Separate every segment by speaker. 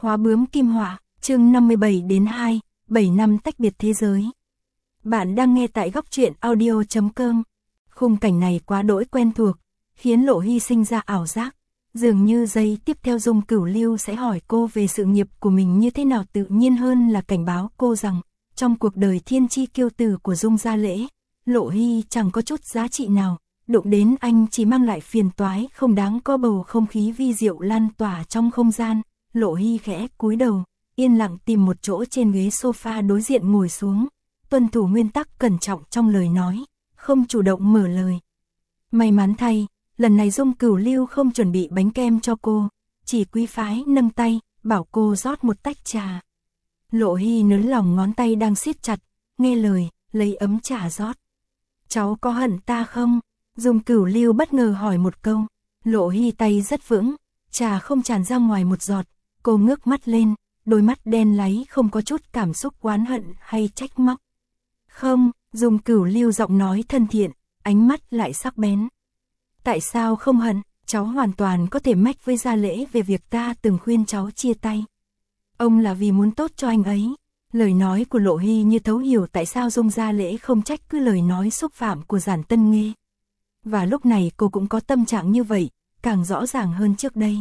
Speaker 1: Khóa bướm kim họa, chương 57-2, 7 năm tách biệt thế giới. Bạn đang nghe tại góc truyện audio.com. Khung cảnh này quá đỗi quen thuộc, khiến Lộ Hy sinh ra ảo giác. Dường như giây tiếp theo Dung Cửu Lưu sẽ hỏi cô về sự nghiệp của mình như thế nào, tự nhiên hơn là cảnh báo cô rằng, trong cuộc đời thiên chi kiêu tử của Dung Gia Lễ, Lộ Hy chẳng có chút giá trị nào, đụng đến anh chỉ mang lại phiền toái không đáng có. Bầu không khí vi diệu lan tỏa trong không gian, Lộ Hy khẽ cúi đầu, yên lặng tìm một chỗ trên ghế sofa đối diện ngồi xuống, tuân thủ nguyên tắc cẩn trọng trong lời nói, không chủ động mở lời. May mắn thay, lần này Dung Cửu Lưu không chuẩn bị bánh kem cho cô, chỉ quý phái nâng tay, bảo cô rót một tách trà. Lộ Hy nới lòng ngón tay đang siết chặt, nghe lời, lấy ấm trà rót. Cháu có hận ta không? Dung Cửu Lưu bất ngờ hỏi một câu. Lộ Hy tay rất vững, trà không tràn ra ngoài một giọt. Cô ngước mắt lên, đôi mắt đen láy không có chút cảm xúc oán hận hay trách móc. Không, Dung Cửu Lưu giọng nói thân thiện, ánh mắt lại sắc bén. Tại sao không hận? Cháu hoàn toàn có thể mách với Gia Lễ về việc ta từng khuyên cháu chia tay. Ông là vì muốn tốt cho anh ấy. Lời nói của Lộ Hy như thấu hiểu tại sao Dung Gia Lễ không trách cứ lời nói xúc phạm của Giản Tân Nghê. Và lúc này cô cũng có tâm trạng như vậy, càng rõ ràng hơn trước đây.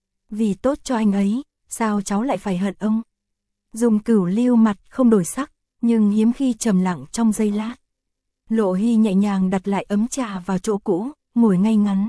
Speaker 1: Vì tốt cho anh ấy, sao cháu lại phải hận ông? Dung Cửu Lưu mặt không đổi sắc, nhưng hiếm khi trầm lặng trong giây lát. Lộ Hy nhẹ nhàng đặt lại ấm trà vào chỗ cũ, ngồi ngay ngắn.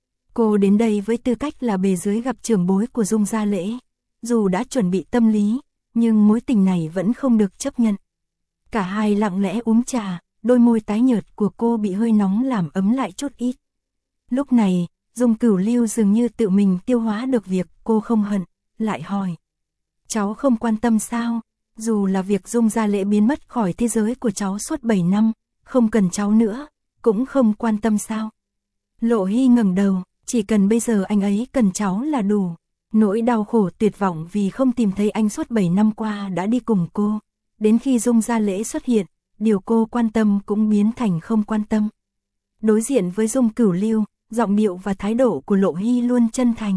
Speaker 1: Cô đến đây với tư cách là bề dưới gặp trưởng bối của Dung Gia Lễ. Dù đã chuẩn bị tâm lý, nhưng mối tình này vẫn không được chấp nhận. Cả hai lặng lẽ uống trà, đôi môi tái nhợt của cô bị hơi nóng làm ấm lại chút ít. Lúc này, Dung Cửu Lưu dường như tự mình tiêu hóa được việc cô không hận, lại hỏi. Cháu không quan tâm sao? Dù là việc Dung Gia Lễ biến mất khỏi thế giới của cháu suốt 7 năm, không cần cháu nữa, cũng không quan tâm sao? Lộ Hy ngẩng đầu, chỉ cần bây giờ anh ấy cần cháu là đủ. Nỗi đau khổ tuyệt vọng vì không tìm thấy anh suốt 7 năm qua đã đi cùng cô. Đến khi Dung Gia Lễ xuất hiện, điều cô quan tâm cũng biến thành không quan tâm. Đối diện với Dung Cửu Lưu, giọng điệu và thái độ của Lộ Hy luôn chân thành.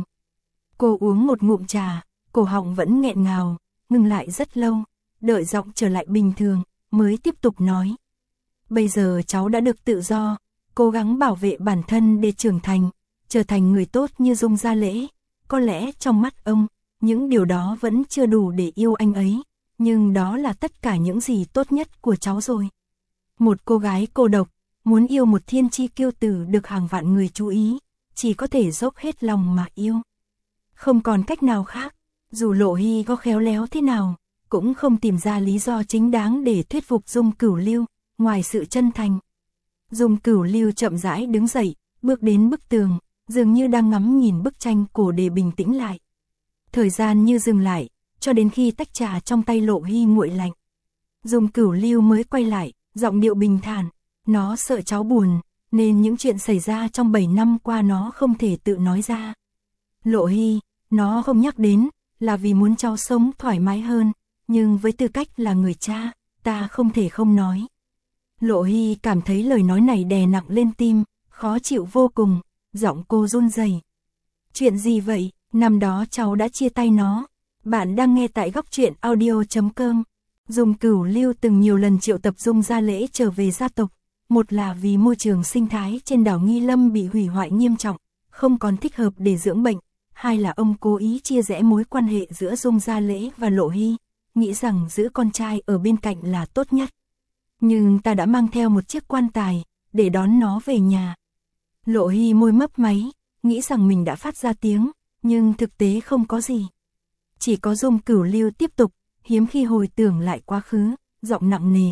Speaker 1: Cô uống một ngụm trà, cổ họng vẫn nghẹn ngào, ngừng lại rất lâu, đợi giọng trở lại bình thường, mới tiếp tục nói. Bây giờ cháu đã được tự do, cố gắng bảo vệ bản thân để trưởng thành, trở thành người tốt như Dung Gia Lễ. Có lẽ trong mắt ông, những điều đó vẫn chưa đủ để yêu anh ấy, nhưng đó là tất cả những gì tốt nhất của cháu rồi. Một cô gái cô độc, muốn yêu một thiên chi kiêu tử được hàng vạn người chú ý, chỉ có thể dốc hết lòng mà yêu. Không còn cách nào khác, dù Lộ Hy có khéo léo thế nào, cũng không tìm ra lý do chính đáng để thuyết phục Dung Cửu Lưu, ngoài sự chân thành. Dung Cửu Lưu chậm rãi đứng dậy, bước đến bức tường, dường như đang ngắm nhìn bức tranh cổ để bình tĩnh lại. Thời gian như dừng lại, cho đến khi tách trà trong tay Lộ Hy nguội lạnh. Dung Cửu Lưu mới quay lại, giọng điệu bình thản. Nó sợ cháu buồn, nên những chuyện xảy ra trong 7 năm qua nó không thể tự nói ra. Lộ Hy, nó không nhắc đến, là vì muốn cháu sống thoải mái hơn, nhưng với tư cách là người cha, ta không thể không nói. Lộ Hy cảm thấy lời nói này đè nặng lên tim, khó chịu vô cùng, giọng cô run rẩy. Chuyện gì vậy? Năm đó cháu đã chia tay nó. Bạn đang nghe tại góc truyện audio.com. Dung Cửu Lưu từng nhiều lần triệu tập Dung Gia Lễ trở về gia tộc. Một là vì môi trường sinh thái trên đảo Nghi Lâm bị hủy hoại nghiêm trọng, không còn thích hợp để dưỡng bệnh. Hai là ông cố ý chia rẽ mối quan hệ giữa Dung Gia Lễ và Lộ Hy, nghĩ rằng giữ con trai ở bên cạnh là tốt nhất. Nhưng ta đã mang theo một chiếc quan tài, để đón nó về nhà. Lộ Hy môi mấp máy, nghĩ rằng mình đã phát ra tiếng, nhưng thực tế không có gì. Chỉ có Dung Cửu Lưu tiếp tục, hiếm khi hồi tưởng lại quá khứ, giọng nặng nề.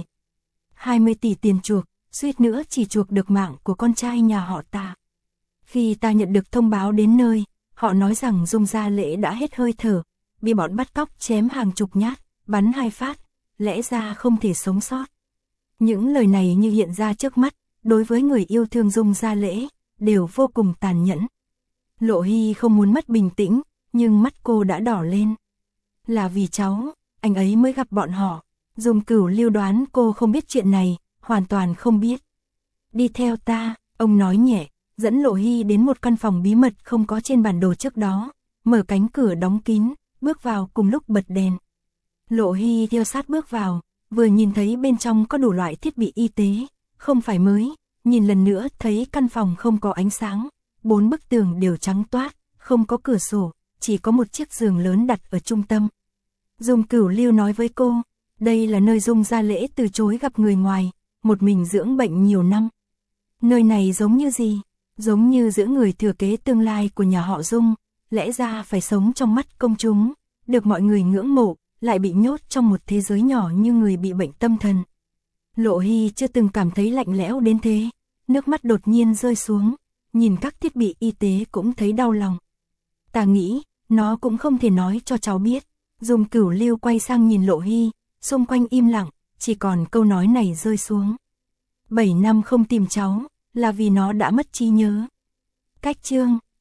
Speaker 1: 20 tỷ tiền chuộc, suýt nữa chỉ chuộc được mạng của con trai nhà họ ta. Khi ta nhận được thông báo đến nơi, họ nói rằng Dung Gia Lễ đã hết hơi thở, bị bọn bắt cóc chém hàng chục nhát, bắn 2 phát, lẽ ra không thể sống sót. Những lời này như hiện ra trước mắt, đối với người yêu thương Dung Gia Lễ, đều vô cùng tàn nhẫn. Lộ Hy không muốn mất bình tĩnh, nhưng mắt cô đã đỏ lên. Là vì cháu, anh ấy mới gặp bọn họ. Dung Cửu Lưu đoán cô không biết chuyện này, hoàn toàn không biết. Đi theo ta, ông nói nhẹ, dẫn Lộ Hy đến một căn phòng bí mật không có trên bản đồ trước đó, mở cánh cửa đóng kín, bước vào cùng lúc bật đèn. Lộ Hy theo sát bước vào, vừa nhìn thấy bên trong có đủ loại thiết bị y tế, không phải mới, nhìn lần nữa thấy căn phòng không có ánh sáng, 4 bức tường đều trắng toát, không có cửa sổ, chỉ có một chiếc giường lớn đặt ở trung tâm. Dung Cửu Lưu nói với cô, đây là nơi Dung gia lễ từ chối gặp người ngoài, một mình dưỡng bệnh nhiều năm. Nơi này giống như gì? Giống như giữa người thừa kế tương lai của nhà họ Dung, lẽ ra phải sống trong mắt công chúng, được mọi người ngưỡng mộ, lại bị nhốt trong một thế giới nhỏ như người bị bệnh tâm thần. Lộ Hy chưa từng cảm thấy lạnh lẽo đến thế, nước mắt đột nhiên rơi xuống, nhìn các thiết bị y tế cũng thấy đau lòng. Ta nghĩ, nó cũng không thể nói cho cháu biết. Dung Cửu Lưu quay sang nhìn Lộ Hy, xung quanh im lặng, chỉ còn câu nói này rơi xuống. 7 năm không tìm cháu, là vì nó đã mất trí nhớ. Cách chương